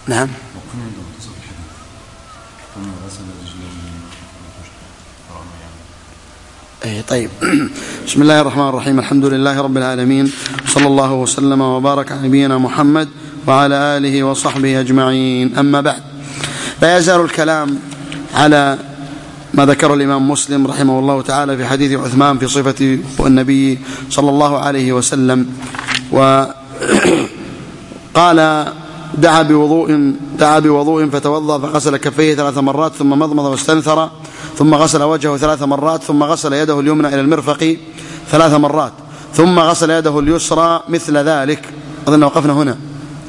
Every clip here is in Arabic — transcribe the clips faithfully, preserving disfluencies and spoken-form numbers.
نعم. اي طيب. بسم الله الرحمن الرحيم. الحمد لله رب العالمين، صلى الله وسلم وبارك على نبينا محمد وعلى آله وصحبه أجمعين. أما بعد، لا يزال الكلام على ما ذكر الإمام مسلم رحمه الله تعالى في حديث عثمان في صفة النبي صلى الله عليه وسلم. وقال دعا بوضوء دعا بوضوء فتوضأ فغسل كفيه ثلاث مرات ثم مضمض واستنثر ثم غسل وجهه ثلاث مرات ثم غسل يده اليمنى إلى المرفق ثلاث مرات ثم غسل يده اليسرى مثل ذلك. أظن وقفنا هنا.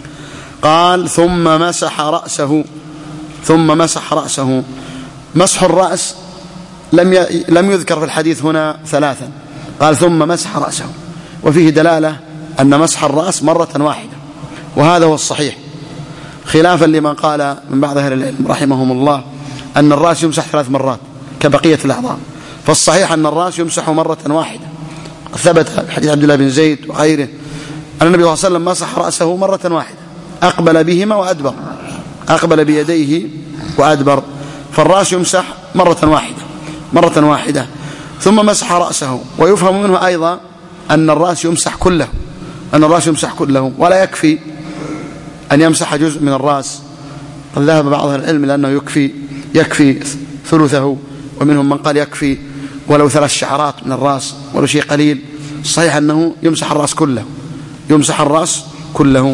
قال ثم مسح رأسه ثم مسح رأسه مسح الرأس لم لم يذكر في الحديث هنا ثلاثا، قال ثم مسح رأسه، وفيه دلالة أن مسح الرأس مرة واحدة، وهذا هو الصحيح، خلافا لمن قال من بعض أهل العلم رحمهم الله أن الرأس يمسح ثلاث مرات كبقية الأعضاء. فالصحيح أن الرأس يمسح مرة واحدة. ثبت حديث عبد الله بن زيد وغيره أن النبي صلى الله عليه وسلم مسح رأسه مرة واحدة، أقبل بهما وأدبر، أقبل بيديه وأدبر. فالرأس يمسح مرة واحدة مرة واحدة ثم مسح رأسه. ويفهم منه أيضا أن الرأس يمسح كله أن الرأس يمسح كله ولا يكفي أن يمسح جزء من الرأس. قد ذهب بعض العلم لأنه يكفي يكفي ثلثه، ومنهم من قال يكفي ولو ثلاث شعرات من الرأس ولو شيء قليل. الصحيح أنه يمسح الرأس كله يمسح الرأس كله.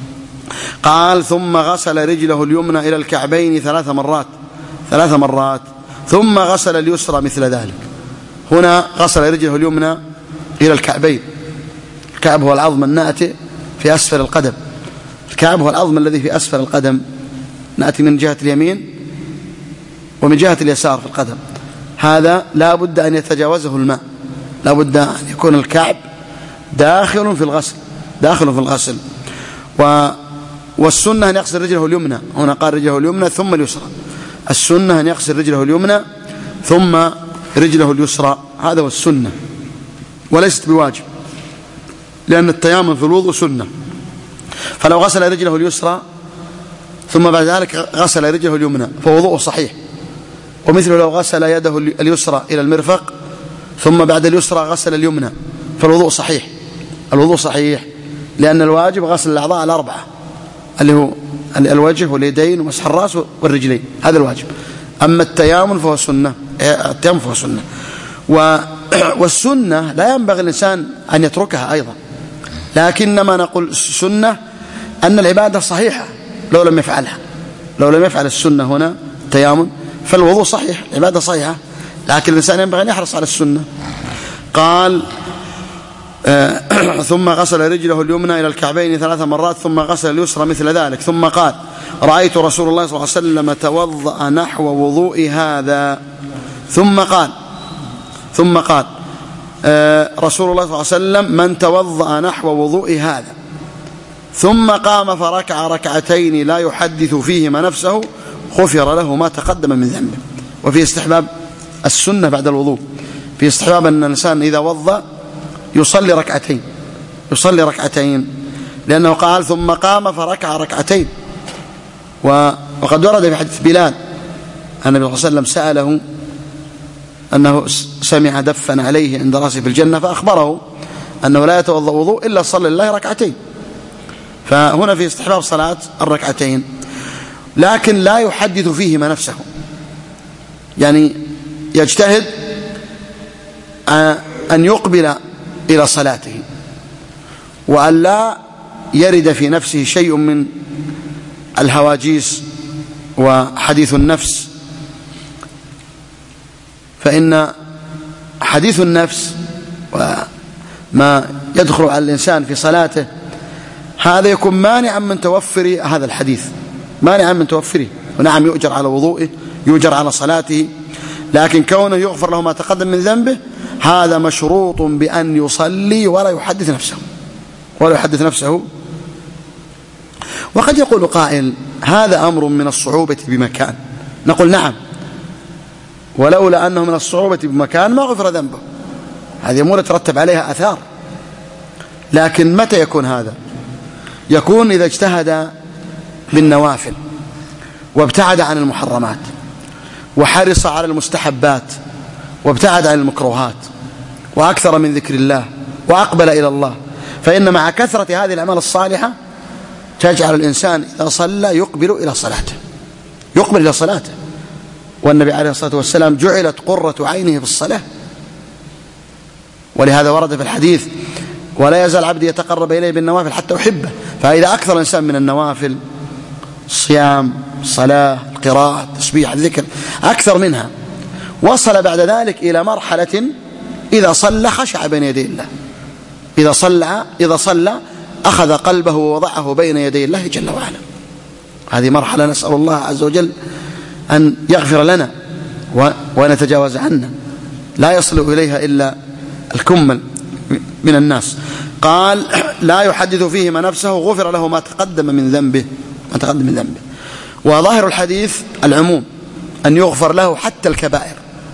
قال ثم غسل رجله اليمنى إلى الكعبين ثلاث مرات ثلاث مرات ثم غسل اليسرى مثل ذلك. هنا غسل رجله اليمنى إلى الكعبين. الكعب هو العظم الناتئ في أسفل القدم. الكعب هو العظم الذي في أسفل القدم، نأتي من جهة اليمين ومن جهة اليسار في القدم. هذا لا بد أن يتجاوزه الماء، لا بد أن يكون الكعب داخل في الغسل داخل في الغسل و والسنة أن يغسل رجله اليمنى. هنا قال رجله اليمنى ثم اليسرى. السنة أن يغسل رجله اليمنى ثم رجله اليسرى، هذا هو السنة، وليست بواجب، لأن التيامن في الوضوء سنة. فلو غسل رجله اليسرى ثم بعد ذلك غسل رجله اليمنى فوضوءه صحيح. ومثله لو غسل يده اليسرى إلى المرفق ثم بعد اليسرى غسل اليمنى فالوضوء صحيح الوضوء صحيح لأن الواجب غسل الأعضاء الأربعة اللي هو الوجه واليدين ومسح الرأس والرجلين، هذا الواجب. أما التيامن فهو سنة التيامن فهو سنة والسنة لا ينبغي الإنسان أن يتركها أيضا، لكنما نقول السنة أن العبادة صحيحة لو لم يفعلها لو لم يفعل السنة هنا التيامن فالوضوء صحيح، العبادة صحيحة، لكن الإنسان ينبغي أن يحرص على السنة. قال آه ثم غسل رجله اليمنى إلى الكعبين ثلاث مرات ثم غسل اليسرى مثل ذلك. ثم قال رأيت رسول الله صلى الله عليه وسلم توضأ نحو وضوء هذا. ثم قال ثم قال آه رسول الله صلى الله عليه وسلم من توضأ نحو وضوء هذا ثم قام فركع ركعتين لا يحدث فيهما نفسه غفر له ما تقدم من ذنبه. وفي استحباب السنة بعد الوضوء، في استحباب أن الإنسان إذا وضأ يصلي ركعتين يصلي ركعتين لأنه قال ثم قام فركع ركعتين. وقد ورد في حديث بلال أن النبي صلى الله عليه وسلم سأله أنه سمع دفا عليه عند رأسه في الجنة فأخبره أنه لا يتوضأ وضوء إلا صلى لله ركعتين. فهنا في استحباب صلاة الركعتين، لكن لا يحدث فيهما نفسه، يعني يجتهد أن يقبل إلى صلاته وأن لا يرد في نفسه شيء من الهواجيس وحديث النفس. فإن حديث النفس وما يدخل على الإنسان في صلاته هذا يكون مانعا من توفر هذا الحديث، مانعا من توفره. ونعم يؤجر على وضوئه يؤجر على صلاته، لكن كونه يغفر له ما تقدم من ذنبه هذا مشروط بأن يصلي ولا يحدث نفسه ولا يحدث نفسه. وقد يقول قائل هذا أمر من الصعوبة بمكان، نقول نعم، ولولا أنه من الصعوبة بمكان ما غفر ذنبه، هذه أمور يترتب عليها أثار. لكن متى يكون هذا؟ يكون إذا اجتهد بالنوافل وابتعد عن المحرمات وحرص على المستحبات وابتعد عن المكروهات وأكثر من ذكر الله وأقبل إلى الله، فإن مع كثرة هذه الأعمال الصالحة تجعل الإنسان إذا صلى يقبل إلى صلاته يقبل إلى صلاته والنبي عليه الصلاة والسلام جعلت قرة عينه في الصلاة، ولهذا ورد في الحديث ولا يزال عبدي يتقرب إليه بالنوافل حتى أحبه. فإذا أكثر الإنسان من النوافل الصيام الصلاة القراءة التسبيح الذكر أكثر منها وصل بعد ذلك إلى مرحلة إذا صلى خشع بين يدي الله، إذا صلى إذا صلى أخذ قلبه ووضعه بين يدي الله جل وعلا. هذه مرحلة نسأل الله عز وجل أن يغفر لنا ونتجاوز عنا، لا يصل إليها إلا الكمل من الناس. قال لا يحدث فيهما نفسه غفر له ما تقدم من ذنبه ما تقدم من ذنبه. وظاهر الحديث العموم أن يغفر له حتى الكبائر،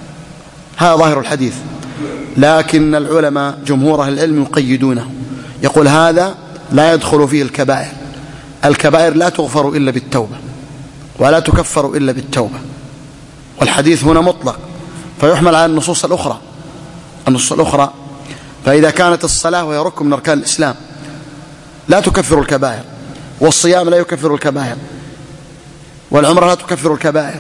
هذا ظاهر الحديث، لكن العلماء جمهور أهل العلم يقيدونه، يقول هذا لا يدخل فيه الكبائر، الكبائر لا تغفر إلا بالتوبة ولا تكفر إلا بالتوبة، والحديث هنا مطلق فيحمل على النصوص الأخرى النصوص الأخرى فإذا كانت الصلاة وهي ركن من أركان الإسلام لا تكفر الكبائر، والصيام لا يكفر الكبائر، والعمرة لا تكفر الكبائر،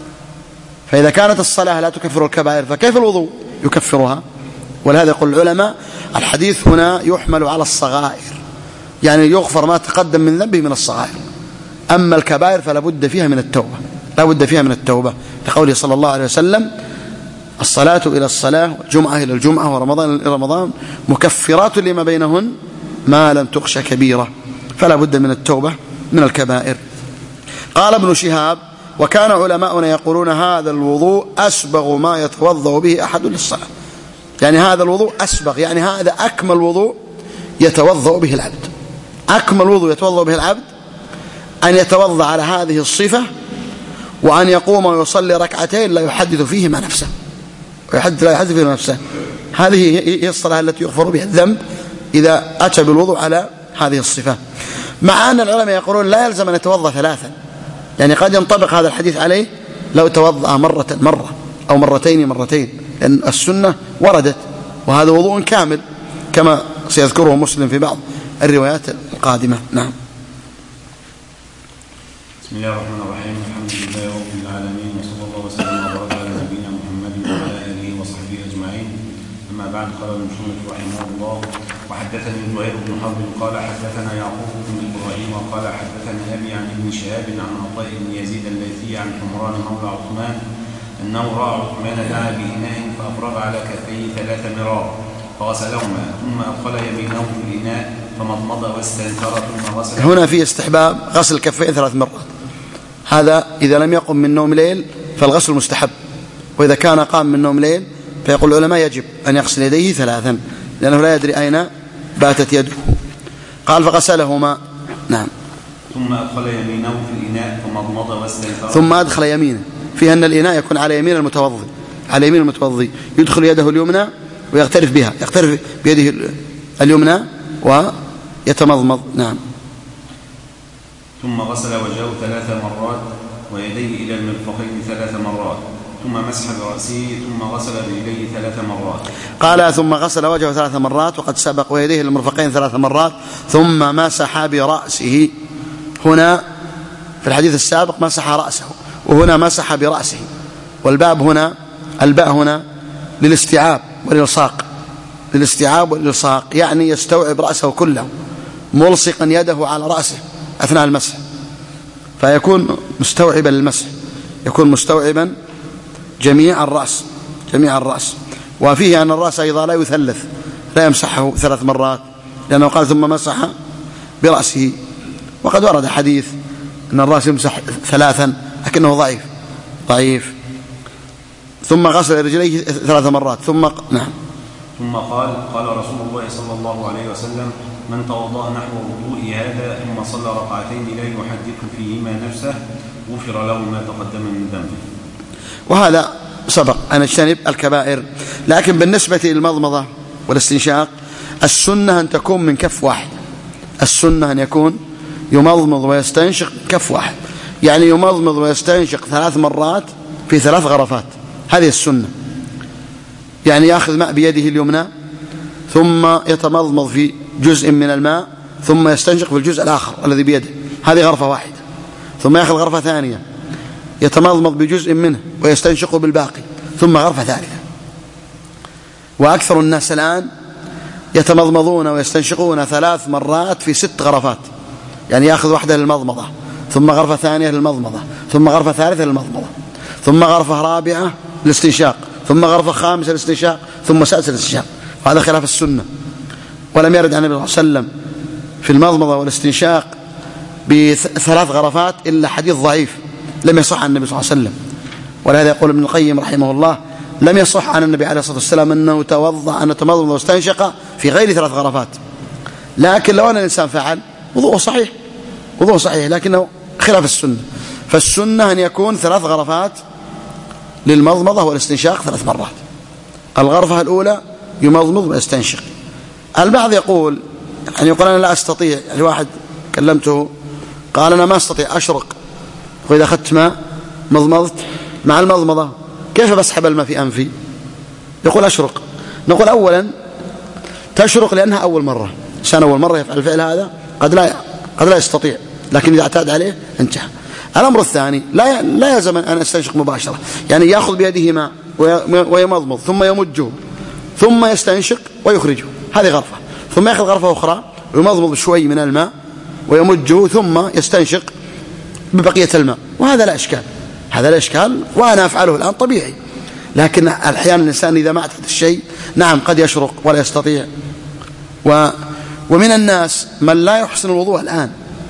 فإذا كانت الصلاة لا تكفر الكبائر فكيف الوضوء يكفرها؟ ولهذا يقول العلماء الحديث هنا يحمل على الصغائر، يعني يغفر ما تقدم من ذنبه من الصغائر، أما الكبائر فلا بد فيها من التوبة لا بد فيها من التوبة لقوله صلى الله عليه وسلم الصلاة إلى الصلاة والجمعة إلى الجمعة ورمضان إلى رمضان مكفرات لما بينهن ما لم تخش كبيرة، فلا بد من التوبة من الكبائر. قال ابن شهاب وكان علماؤنا يقولون هذا الوضوء أسبغ ما يتوضأ به أحد للصلاة، يعني هذا الوضوء أسبغ، يعني هذا أكمل وضوء يتوضأ به العبد، أكمل وضوء يتوضأ به العبد أن يتوضأ على هذه الصفة وأن يقوم ويصلي ركعتين لا يحدث فيهما نفسه ويحدث لا يحدث فيهما نفسه. هذه هي الصلاة التي يغفر بها الذنب إذا أتى بالوضوء على هذه الصفة، مع أن العلماء يقولون لا يلزم أن يتوضأ ثلاثا، يعني قد ينطبق هذا الحديث عليه لو توضأ مرة مرة أو مرتين مرتين، لأن السنة وردت وهذا وضوء كامل كما سيذكره مسلم في بعض الروايات القادمة. نعم. بسم الله الرحمن الرحيم، الحمد لله رب العالمين، وصلى الله وسلم وبارك على نبينا محمد وعلى آله وصحبه أجمعين. أما بعد، قال المصنف رحمه الله وحدثني زهير بن حرب قال حدثنا يعقوب بن إبراهيم قال حدثنا أبي عن ابن شهاب عن عطاء بن يزيد الليثي عن حمران مولى عثمان أنه رأى عثمان دعا بإناء فأفرغ على كفيه ثلاث مرار فغسلهما ثم أدخل يمينه في الإناء فمضمض واستنثر ثم غسل. هنا في استحباب غسل الكفين ثلاث مرات، هذا إذا لم يقم من نوم ليل فالغسل مستحب، وإذا كان قام من نوم ليل فيقول العلماء يجب أن يغسل يديه ثلاثا لأنه لا يدري أين باتت يده. قال فغسلهما. نعم. ثم أدخل يمينه في الإناء فمضمض واستنثر ثم أدخل يمينه، فيها أن الإناء يكون على يمين المتوضي على يمين المتوضي يدخل يده اليمنى ويغترف بها يغترف بيده اليمنى ويتمضمض. نعم. ثم غسل وجهه ثلاث مرات ويديه إلى المرفقين ثلاث مرات ثم مسح برأسه ثم غسل رجليه ثلاث مرات. قال ثم غسل وجهه ثلاث مرات وقد سبق ويديه إلى المرفقين ثلاث مرات ثم مسح برأسه. هنا في الحديث السابق مسح رأسه وهنا مسح برأسه، والباب هنا الباء هنا للاستيعاب والإلصاق للاستيعاب والإلصاق، يعني يستوعب رأسه كله ملصقا يده على رأسه أثناء المسح، فيكون مستوعبا للمسح، يكون مستوعبا جميع الرأس جميع الرأس. وفيه أن الرأس أيضا لا يثلث، لا يمسحه ثلاث مرات، لأنه قال ثم مسح برأسه، وقد ورد حديث أن الرأس يمسح ثلاثا لكنه ضعيف ضعيف. ثم غسل رجليه ثلاث مرات ثم نعم. ثم قال قال رسول الله صلى الله عليه وسلم من توضأ نحو وضوء هذا ثم صلى ركعتين لا يحدث فيهما نفسه غفر له ما تقدم من ذنبه. وهذا سبق أن اجتنب الكبائر. لكن بالنسبة للمضمضة والاستنشاق السنة أن تكون من كف واحد، السنة أن يكون يمضمض ويستنشق كف واحد، يعني يمضمض ويستنشق ثلاث مرات في ثلاث غرفات. هذه السنة، يعني يأخذ ماء بيده اليمنى ثم يتمضمض في جزء من الماء ثم يستنشق في الجزء الآخر الذي بيده، هذه غرفة واحدة. ثم يأخذ غرفة ثانية يتمضمض بجزء منه ويستنشق بالباقي، ثم غرفة ثالثة. وأكثر الناس الآن يتمضمضون ويستنشقون ثلاث مرات في ست غرفات، يعني يأخذ واحدة للمضمضة ثم غرفة ثانية للمضمضة ثم غرفة ثالثة للمضمضة ثم غرفة رابعة للاستنشاق ثم غرفة خامسة للاستنشاق ثم سادسة للاستنشاق. وهذا خلاف السنة، ولم يرد عن النبي صلى الله عليه وسلم في المضمضة والاستنشاق بثلاث غرفات إلا حديث ضعيف لم يصح عن النبي صلى الله عليه وسلم. ولهذا يقول ابن القيم رحمه الله لم يصح عن النبي عليه الصلاة والسلام أنه توضأ أن تمضمض واستنشق في غير ثلاث غرفات. لكن لو أن الإنسان فعل وضوءه صحيح، وضوءه صحيح، لكنه خلاف السنة. فالسنة أن يكون ثلاث غرفات للمضمضة والاستنشاق ثلاث مرات. الغرفة الأولى يمضمض ويستنشق. البعض يقول يعني يقول أنا لا أستطيع، يعني واحد كلمته قال أنا ما أستطيع أشرق، وإذا أخذت ماء مضمضت مع المضمضة كيف بسحب الماء في أنفي؟ يقول أشرق. نقول أولا تشرق لأنها أول مرة، إنسان أول مرة يفعل الفعل هذا قد لا قد لا يستطيع، لكن إذا اعتاد عليه انتهى. الأمر الثاني لا لا يلزم أن أستنشق مباشرة، يعني يأخذ بيده ماء ويمضمض ثم يمجه ثم يستنشق ويخرجه، هذه غرفة. ثم يأخذ غرفة أخرى ويمضمض شوي من الماء ويمجه ثم يستنشق ببقية الماء، وهذا لا إشكال، هذا لا إشكال، وأنا أفعله الآن طبيعي. لكن أحيانا الإنسان إذا ما اعتاد الشيء نعم قد يشرق ولا يستطيع. و ومن الناس من لا يحسن الوضوء الآن،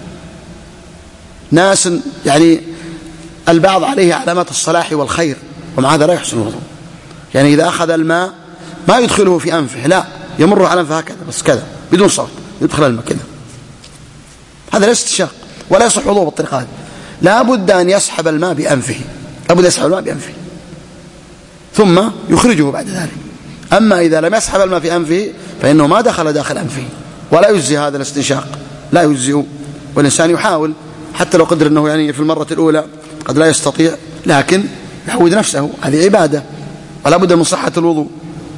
ناس يعني البعض عليه علامات الصلاح والخير ومع هذا لا يحسن الوضوء، يعني إذا أخذ الماء ما يدخله في أنفه، لا يمر على أنفه هكذا بس كذا بدون صوت، يدخل الماء كذا، هذا لا استنشاق ولا يصح وضوء بالطريقة هذه. لا بد أن يسحب الماء بأنفه، لا بد يسحب الماء بأنفه ثم يخرجه بعد ذلك. أما إذا لم يسحب الماء في أنفه فإنه ما دخل داخل أنفه، ولا يجزي هذا الاستنشاق، لا يجزئ. والإنسان يحاول حتى لو قدر أنه يعني في المرة الأولى قد لا يستطيع، لكن يعود نفسه، هذه عبادة ولا بد من صحة الوضوء.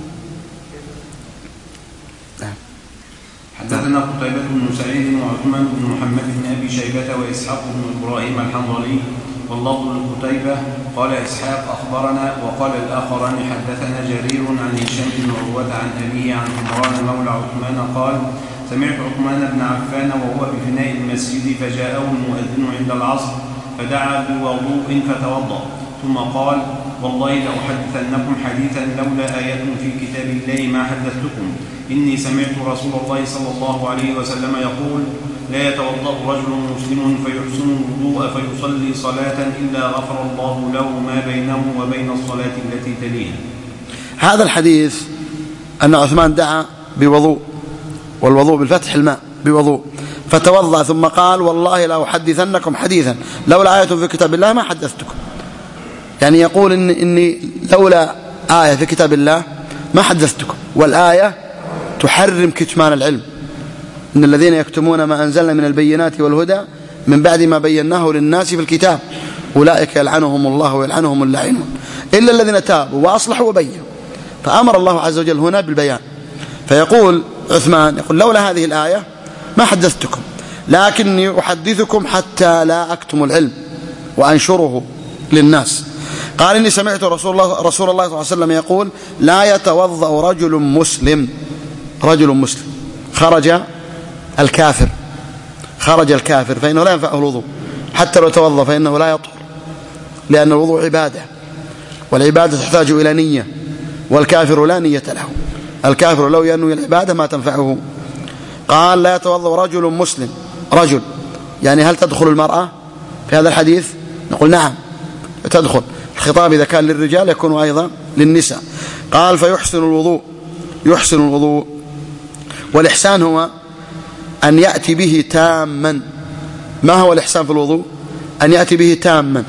حدثنا قتيبة بن سعيد وعثمان بن محمد بن أبي شيبة وإسحاق بن إبراهيم الحنظلي واللفظ لقتيبة قال إسحاق أخبرنا، وقال الآخران حدثنا جرير عن هشام بن عروة عن أبيه عن عمران مولى عثمان قال سمعت عثمان بن عفان وهو بفناء المسجد فجاءه المؤذن عند العصر فدعا بوضوء فتوضأ، ثم قال والله لأحدثنكم حديثا لولا آية في كتاب الله ما حدثتكم، إني سمعت رسول الله صلى الله عليه وسلم يقول لا يتوضأ رجل مسلم فيحسن الوضوء فيصلي صلاة إلا غفر الله له ما بينه وبين الصلاة التي تليها. هذا الحديث أن عثمان دعا بوضوء، والوضوء بالفتح الماء بوضوء، فتوضأ ثم قال والله لا أحدثنكم حديثا لولا آية في كتاب الله ما حدثتكم، يعني يقول إن إني لولا آية في كتاب الله ما حدثتكم. والآية تحرم كتمان العلم، إن الذين يكتمون ما أنزلنا من البينات والهدى من بعد ما بيناه للناس في الكتاب أولئك يلعنهم الله ويلعنهم اللاعنون إلا الذين تابوا وأصلحوا وبينوا. فأمر الله عز وجل هنا بالبيان، فيقول عثمان يقول لولا هذه الآية ما حدثتكم، لكني أحدثكم حتى لا أكتم العلم وأنشره للناس. قال إني سمعت رسول الله رسول الله صلى الله عليه وسلم يقول لا يتوضأ رجل مسلم، رجل مسلم خرج الكافر، خرج الكافر فإنه لا ينفعه الوضوء حتى لو توضأ فإنه لا يطهر، لأن الوضوء عبادة، والعبادة تحتاج إلى نية، والكافر لا نية له، الكافر لو ينوي العبادة ما تنفعه. قال لا يتوضأ رجل مسلم، رجل يعني هل تدخل المرأة في هذا الحديث؟ نقول نعم تدخل، الخطاب إذا كان للرجال يكون أيضا للنساء. قال فيحسن الوضوء، يحسن الوضوء، والإحسان هو أن يأتي به تاما. ما هو الإحسان في الوضوء؟ أن يأتي به تاما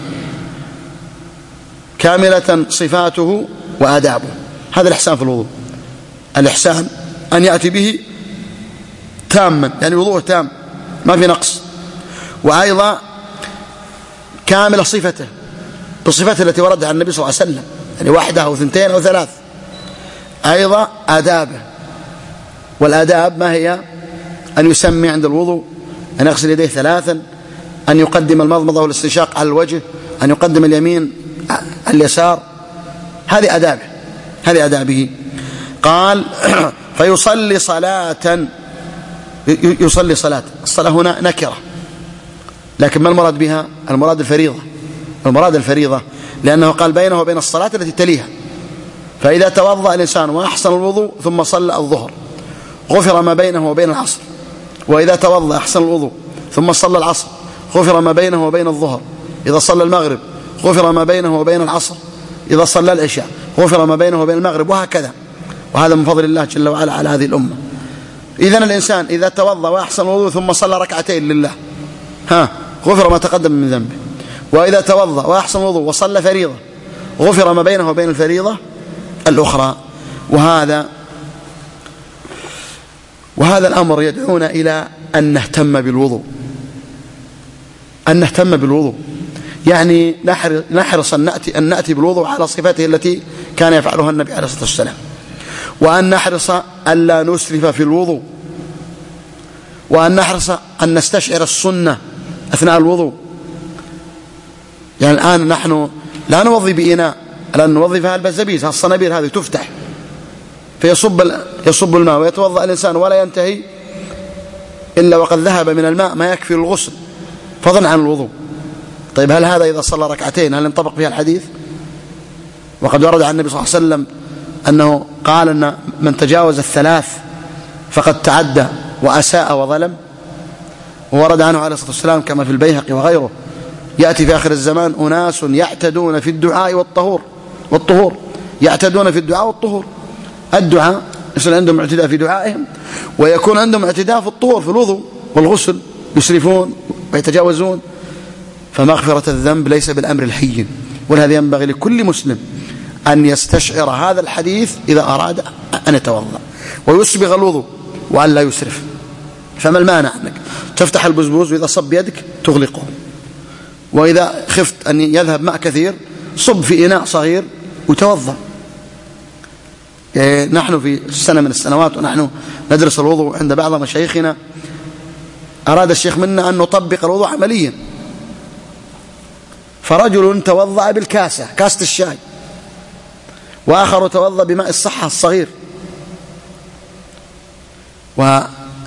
كاملة صفاته وآدابه، هذا الإحسان في الوضوء. الإحسان أن يأتي به تاما، يعني وضوء تام ما في نقص، وأيضا كامل صفته بصفته التي وردها عن النبي صلى الله عليه وسلم، يعني واحدة أو ثنتين أو ثلاث. أيضا آدابه، والآداب ما هي؟ أن يسمي عند الوضوء، أن يغسل يديه ثلاثا، أن يقدم المضمضة والاستنشاق على الوجه، أن يقدم اليمين على اليسار. هذه آدابه، هذه آدابه. قال فيصلي صلاة، يصلي صلاة. الصلاة هنا نكرة، لكن ما المراد بها؟ المراد الفريضة، المراد الفريضة، لأنه قال بينه وبين الصلاة التي تليها. فإذا توضأ الإنسان وأحسن الوضوء ثم صلى الظهر غفر ما بينه وبين العصر، وإذا توضأ أحسن الوضوء ثم صلى العصر غفر ما بينه وبين الظهر، إذا صلى المغرب غفر ما بينه وبين العصر، إذا صلى العشاء غفر ما بينه وبين المغرب، وهكذا. وهذا من فضل الله جل وعلا على هذه الأمة. إذن الإنسان إذا توضأ وأحسن الوضوء ثم صلى ركعتين لله ها غفر ما تقدم من ذنبه، وإذا توضأ وأحسن الوضوء وصلى فريضة غفر ما بينه وبين الفريضة الأخرى. وهذا وهذا الأمر يدعونا إلى أن نهتم بالوضوء، أن نهتم بالوضوء، يعني نحرص أن نأتي, أن نأتي بالوضوء على صفاته التي كان يفعلها النبي عليه الصلاة والسلام، وأن نحرص ألا نسرف في الوضوء، وأن نحرص أن نستشعر السنة أثناء الوضوء. يعني الآن نحن لا نوضي بإناء، لأن نوضي فيها البزبيز، الصنابير هذه تفتح فيصب يصب الماء ويتوضأ الإنسان ولا ينتهي إلا وقد ذهب من الماء ما يكفي الغسل فضلا عن الوضوء. طيب هل هذا إذا صلى ركعتين هل ينطبق فيها الحديث؟ وقد ورد عن النبي صلى الله عليه وسلم أنه قال أن من تجاوز الثلاث فقد تعدى وأساء وظلم. وورد عنه عليه الصلاة والسلام كما في البيهقي وغيره يأتي في آخر الزمان أناس يعتدون في الدعاء والطهور والطهور يعتدون في الدعاء والطهور. الدعاء يصير عندهم اعتداء في دعائهم، ويكون عندهم اعتداء في الطهور في الوضوء والغسل، يسرفون ويتجاوزون. فمغفرة الذنب ليس بالأمر الهين، ولهذا ينبغي لكل مسلم أن يستشعر هذا الحديث إذا أراد أن يتوضأ ويسبغ الوضوء وأن لا يسرف. فما المانع أنك تفتح البزبوز وإذا صب يدك تغلقه، وإذا خفت أن يذهب ماء كثير صب في إناء صغير وتوضأ. يعني نحن في سنة من السنوات ونحن ندرس الوضوء عند بعض مشايخنا أراد الشيخ منا أن نطبق الوضوء عمليا، فرجل توضأ بالكاسة كاسة الشاي، وآخر توضأ بماء الصحة الصغير. و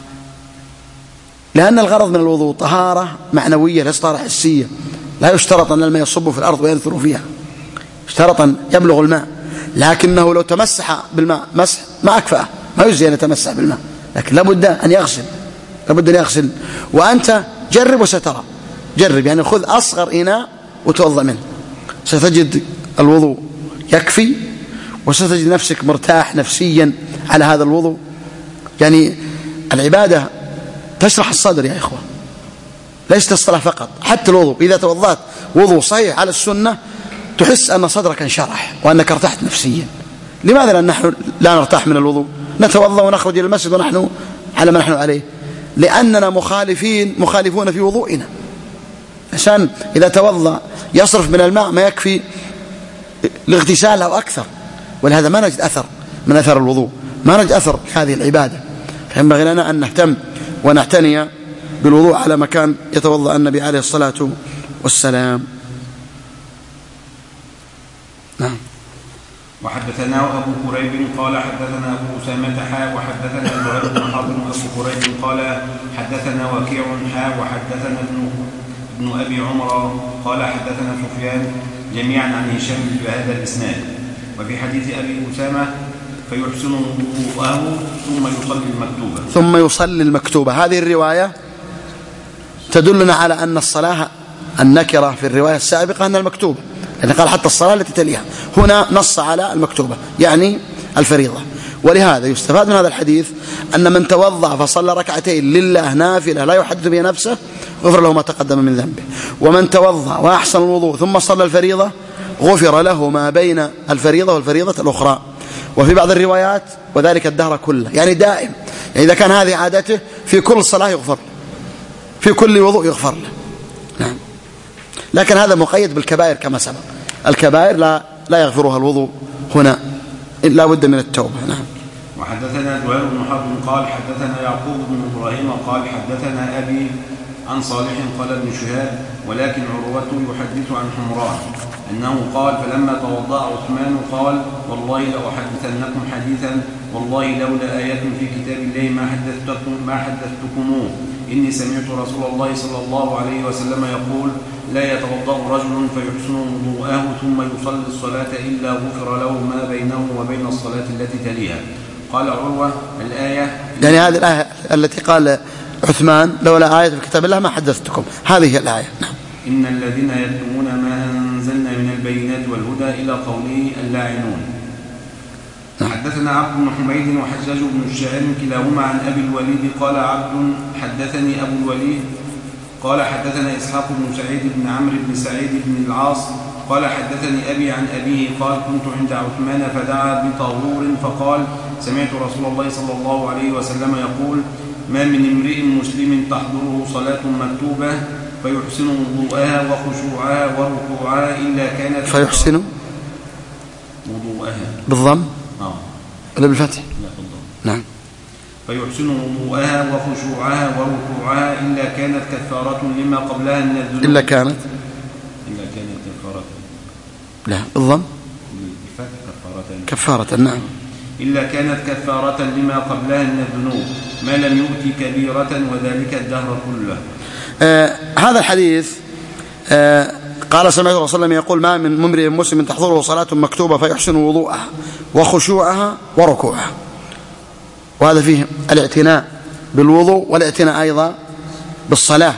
لأن الغرض من الوضوء طهارة معنوية ليس طهارة حسية. لا يشترط أن الماء يصب في الأرض وينثر فيها، اشترط أن يبلغ الماء، لكنه لو تمسح بالماء مسح ما أكفأه، ما يجزي أن يتمسح بالماء، لكن لابد أن يغسل، لابد أن يغسل. وأنت جرب وسترى، جرب يعني خذ أصغر إناء وتوضأ منه، ستجد الوضوء يكفي، وستجد نفسك مرتاح نفسيا على هذا الوضوء. يعني العبادة تشرح الصدر يا إخوة، ليست الصلاة فقط، حتى الوضوء إذا توضأت وضوء صحيح على السنة تحس أن صدرك انشرح وأنك ارتحت نفسيا. لماذا لأن نحن لا نرتاح من الوضوء؟ نتوضأ ونخرج إلى المسجد ونحن على ما نحن عليه، لأننا مخالفين مخالفون في وضوئنا. عشان إذا توضأ يصرف من الماء ما يكفي لاغتسال أو أكثر، ولهذا ما نجد أثر من أثر الوضوء، ما نجد أثر هذه العبادة. فينبغي لنا أن نهتم ونعتني بالوضوء على ما كان يتوضأ النبي عليه الصلاة والسلام. نعم. وحدثنا أبو كريب قال حدثنا أبو أسامة حا وحدثنا زهير بن حرب أبو كريب قال حدثنا وكيع حا وحدثنا ابن ابن أبي عمر قال حدثنا سفيان جميعا عن هشام بهذا الإسناد. وفي حديث أبي أسامة فيحسن وضوءه ثم يصلي المكتوبة ثم يصلي المكتوبة. هذه الرواية تدلنا على أن الصلاة النكرة في الرواية السابقة أن المكتوبة، يعني قال حتى الصلاة التي تليها، هنا نص على المكتوبة يعني الفريضة. ولهذا يستفاد من هذا الحديث أن من توضأ فصلى ركعتين لله نافلة لا يحدث بها نفسه غفر له ما تقدم من ذنبه، ومن توضأ وأحسن الوضوء ثم صلى الفريضة غفر له ما بين الفريضة والفريضة الأخرى. وفي بعض الروايات وذلك الدهر كله، يعني دائم، يعني إذا كان هذه عادته في كل صلاة يغفر له، في كل وضوء يغفر له. لكن هذا مقيد بالكبائر كما سبق. الكبائر لا لا يغفرها الوضوء هنا، لا بد من التوبة. نعم. وحدثنا زهير بن حرب قال حدثنا يعقوب بن إبراهيم قال حدثنا أبي عن صالح قال ابن شهاب ولكن عروة يحدث عن حمران أنه قال فلما توضأ عثمان قال والله لأحدثنكم حديثا والله لولا آيات في كتاب الله ما حدثتكم ما حدثتكموه إني سمعت رسول الله صلى الله عليه وسلم يقول لا يتوضأ رجل فيحسن وضوءه ثم يصلي الصلاة إلا غفر له ما بينه وبين الصلاة التي تليها. قال عروة الآية يعني هذه الآية التي قال عثمان لولا آية في كتاب الله ما حدثتكم، هذه الآية. نعم. إن الذين يكتمون ما أنزلنا من البينات والهدى إلى قوله اللاعنون. حدثنا عبد بن حميد وحجاج بن الشاعر كلاهما عن أبي الوليد قال عبد حدثني أبو الوليد قال حدثنا إسحاق بن سعيد بن عمرو بن سعيد بن العاص قال حدثني أبي عن أبيه قال كنت عند عثمان فدعا بطهور فقال سمعت رسول الله صلى الله عليه وسلم يقول ما من امرئ مسلم تحضره صلاة مكتوبة فيحسن وضوءها وخشوعها وركوعها إلا كانت فيحسن وضوءها بالضم آه. ولا بالفتح؟ لا بالضم. نعم. فيحسن وضوءها وخشوعها وركوعها إلا كانت كفارة لما قبلها من الذنوب. إلا كانت إلا كانت كفارة. لا بالضم كفارة. كفارة. نعم. إلا كانت كفارة لما قبلها من الذنوب ما لم يؤتي كبيرة وذلك الدهر كله. آه هذا الحديث آه قال سمعت رسول الله يقول ما من امرئ مسلم تحضره صلاة مكتوبة فيحسن وضوءها وخشوعها وركوعها، وهذا فيه الاعتناء بالوضوء والاعتناء أيضا بالصلاة.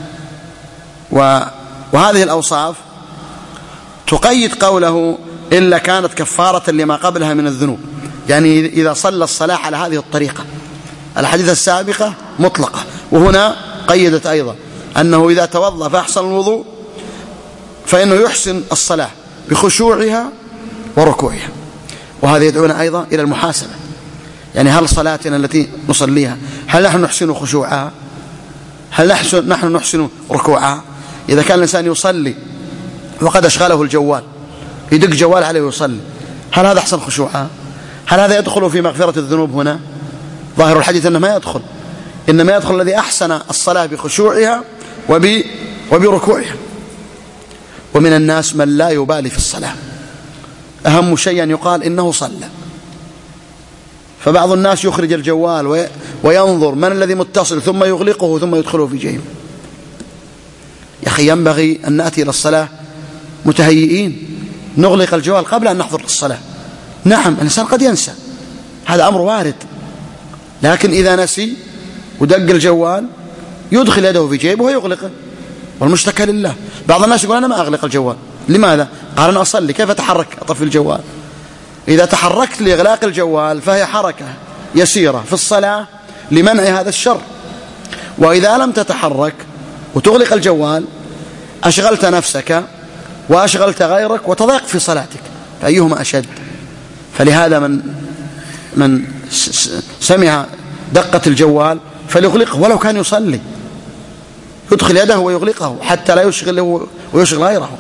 وهذه الأوصاف تقيد قوله إلا كانت كفارة لما قبلها من الذنوب، يعني إذا صلى الصلاة على هذه الطريقة. الحديث السابقة مطلقة، وهنا قيدت أيضا أنه إذا توضأ فأحسن الوضوء فإنه يحسن الصلاة بخشوعها وركوعها. وهذا يدعونا أيضا إلى المحاسبة، يعني هل صلاتنا التي نصليها هل نحن نحسن خشوعها؟ هل نحسن نحن نحسن ركوعها؟ إذا كان الإنسان يصلي وقد أشغله الجوال يدق جوال عليه ويصلي، هل هذا أحسن خشوعها؟ هل هذا يدخل في مغفرة الذنوب هنا؟ ظاهر الحديث أنه ما يدخل، إنما يدخل الذي أحسن الصلاة بخشوعها وبركوعها. ومن الناس من لا يبالي في الصلاة، أهم شيء أن يقال إنه صلى. فبعض الناس يخرج الجوال وينظر من الذي متصل ثم يغلقه ثم يدخله في جيبه. يا أخي ينبغي أن نأتي إلى الصلاة متهيئين، نغلق الجوال قبل أن نحضر الصلاة. نعم الإنسان قد ينسى، هذا أمر وارد، لكن إذا نسي ودق الجوال يدخل يده في جيبه ويغلقه، والمشتكى لله. بعض الناس يقول أنا ما أغلق الجوال، لماذا؟ قال أنا أصلي، كيف أتحرك أطفي الجوال؟ إذا تحركت لإغلاق الجوال فهي حركة يسيرة في الصلاة لمنع هذا الشر، وإذا لم تتحرك وتغلق الجوال أشغلت نفسك وأشغلت غيرك وتضيق في صلاتك، فأيهما أشد؟ فلهذا من من سمع دقة الجوال فليغلقه ولو كان يصلي، يدخل يده ويغلقه حتى لا يشغله ويشغل غيره،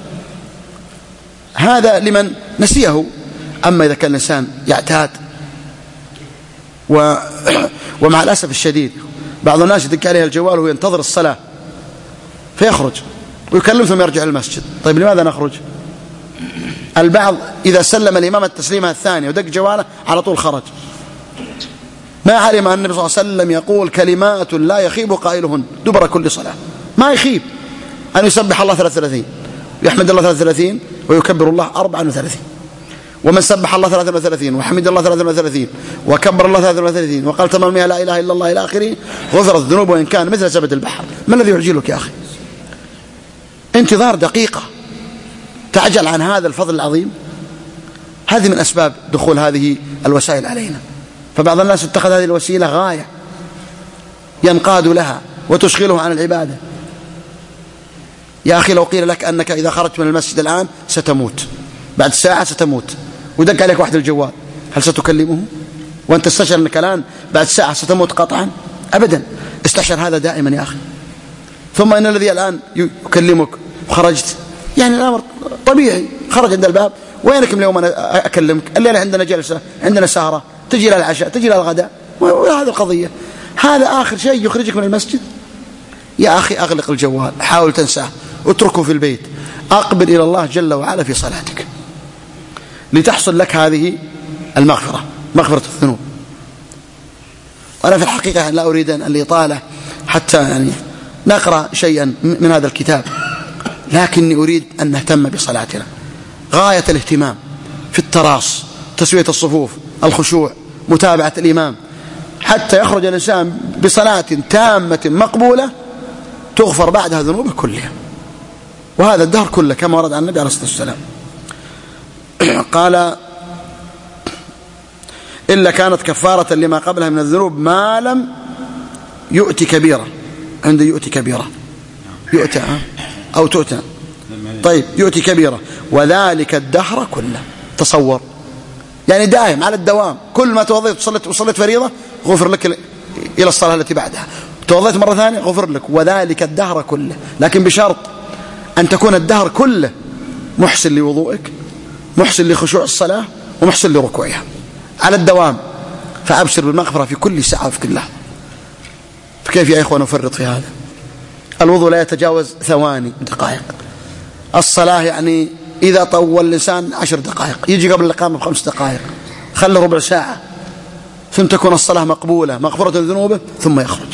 هذا لمن نسيه. أما إذا كان الإنسان يعتاد و... ومع الأسف الشديد بعض الناس يدق عليه الجوال وهو ينتظر الصلاة فيخرج ويكلم ثم يرجع المسجد. طيب لماذا نخرج؟ البعض إذا سلم الإمام التسليمة الثانية ودق جواله على طول خرج، ما علم أن النبي صلى الله عليه وسلم يقول كلمات لا يخيب قائلهن دبر كل صلاة. ما يخيب أن يسبح الله ثلاث وثلاثين ويحمد الله ثلاث وثلاثين ويكبر الله أربعا وثلاثين، ومن سبح الله ثلاث وثلاثين وحمد الله ثلاث وثلاثين وكبر الله ثلاث وثلاثين وقال تمام لا إله إلا الله إلى آخره غفرت الذنوب وإن كان مثل زبد البحر. ما الذي يعجلك يا أخي؟ انتظار دقيقة تعجل عن هذا الفضل العظيم. هذه من أسباب دخول هذه الوسائل علينا، فبعض الناس اتخذ هذه الوسيلة غاية ينقاد لها وتشغله عن العبادة. يا أخي لو قيل لك أنك إذا خرجت من المسجد الآن ستموت، بعد ساعة ستموت، ودق عليك واحد الجوال، هل ستكلمه وأنت تستشعر أنك الآن بعد ساعة ستموت قطعا؟ أبدا. استشعر هذا دائما يا أخي. ثم إن الذي الآن يكلمك وخرجت، يعني الأمر طبيعي، خرج عند الباب، وينك اليوم أنا أكلمك، الليلة عندنا جلسة، عندنا سهرة، تجي للعشاء، تجي للغداء، وهذه القضية. هذا آخر شيء يخرجك من المسجد. يا أخي أغلق الجوال، حاول تنساه، اتركه في البيت، أقبل إلى الله جل وعلا في صلاتك لتحصل لك هذه المغفرة، مغفرة الذنوب. وأنا في الحقيقة لا أريد أن الإطالة حتى يعني نقرأ شيئا من هذا الكتاب، لكني أريد أن نهتم بصلاتنا غاية الاهتمام في التراص، تسوية الصفوف، الخشوع، متابعة الإمام، حتى يخرج الإنسان بصلاة تامة مقبولة تغفر بعدها ذنوبه كلها، وهذا الدهر كله كما ورد عن النبي عليه الصلاة والسلام. قال إلا كانت كفارة لما قبلها من الذنوب ما لم يؤتي كبيرة، عند يؤتي كبيرة، يؤتى أو تؤتى، طيب يؤتي كبيرة، وذلك الدهر كله. تصور يعني دائم على الدوام، كل ما توضيت وصلت, وصلت فريضة غفر لك إلى الصلاة التي بعدها، توضيت مرة ثانية غفر لك، وذلك الدهر كله، لكن بشرط أن تكون الدهر كله محسن لوضوئك، محسن لخشوع الصلاة، ومحسن لركوعها على الدوام. فأبشر بالمغفرة في كل ساعة وفي كل لحظة. فكيف يا إخوة نفرط في هذا؟ الوضوء لا يتجاوز ثواني دقائق، الصلاة يعني إذا طول الإنسان عشر دقائق، يجي قبل الإقامة بخمس دقائق، خلى ربع ساعة، ثم تكون الصلاة مقبولة مغفرة ذنوبه، ثم يخرج.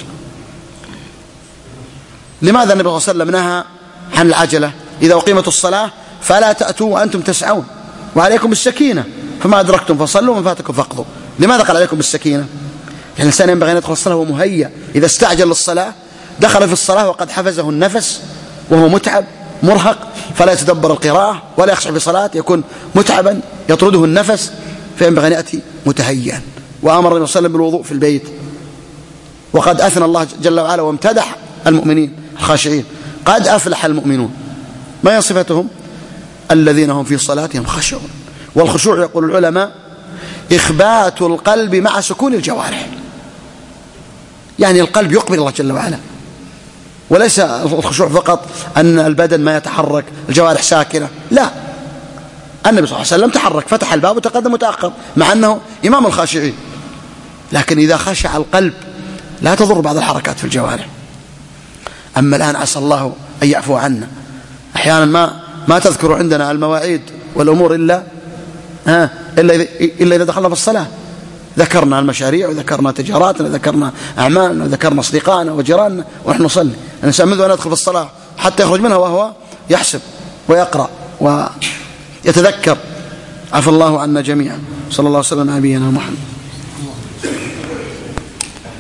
لماذا النبي صلى الله عليه وسلم نهى عن العجلة؟ إذا أقيمت الصلاة فلا تأتوا وأنتم تسعون، وعليكم بالسكينة، فما أدركتم فصلوا وما فاتكم فاقضوا. لماذا قال عليكم بالسكينة؟ يعني الإنسان ينبغي أن يدخل الصلاة وهو مهيأ. إذا استعجل للصلاة دخل في الصلاة وقد حفزه النفس وهو متعب مرهق، فلا يتدبر القراءة ولا يخشع في صلاة، يكون متعبا يطرده النفس، فينبغي أن يأتي متهيئا. وأمر النبي صلى الله عليه وسلم بالوضوء في البيت، وقد أثنى الله جل وعلا وامتدح المؤمنين الخاشعين، قد أفلح المؤمنون. ما هي صفتهم؟ الذين هم في صلاتهم خشعون. والخشوع يقول العلماء إخبات القلب مع سكون الجوارح، يعني القلب يقبل الله جل وعلا، وليس الخشوع فقط أن البدن ما يتحرك، الجوارح ساكنة، لا، النبي صلى الله عليه وسلم تحرك، فتح الباب وتقدم وتأخر مع أنه إمام الخاشعين، لكن إذا خشع القلب لا تضر بعض الحركات في الجوارح. أما الآن عسى الله أن يعفو عنا، أحيانا ما ما تذكر عندنا المواعيد والأمور إلا ها إلا إذا, إلا إذا دخلنا في الصلاة، ذكرنا المشاريع وذكرنا تجاراتنا وذكرنا أعمالنا وذكرنا أصدقائنا وجيراننا ونحن نصلي. الإنسان منذ أن يدخل في الصلاة حتى يخرج منها وهو يحسب ويقرأ ويتذكر. عفى الله عنا جميعا. صلى الله عليه وسلم على نبينا محمد.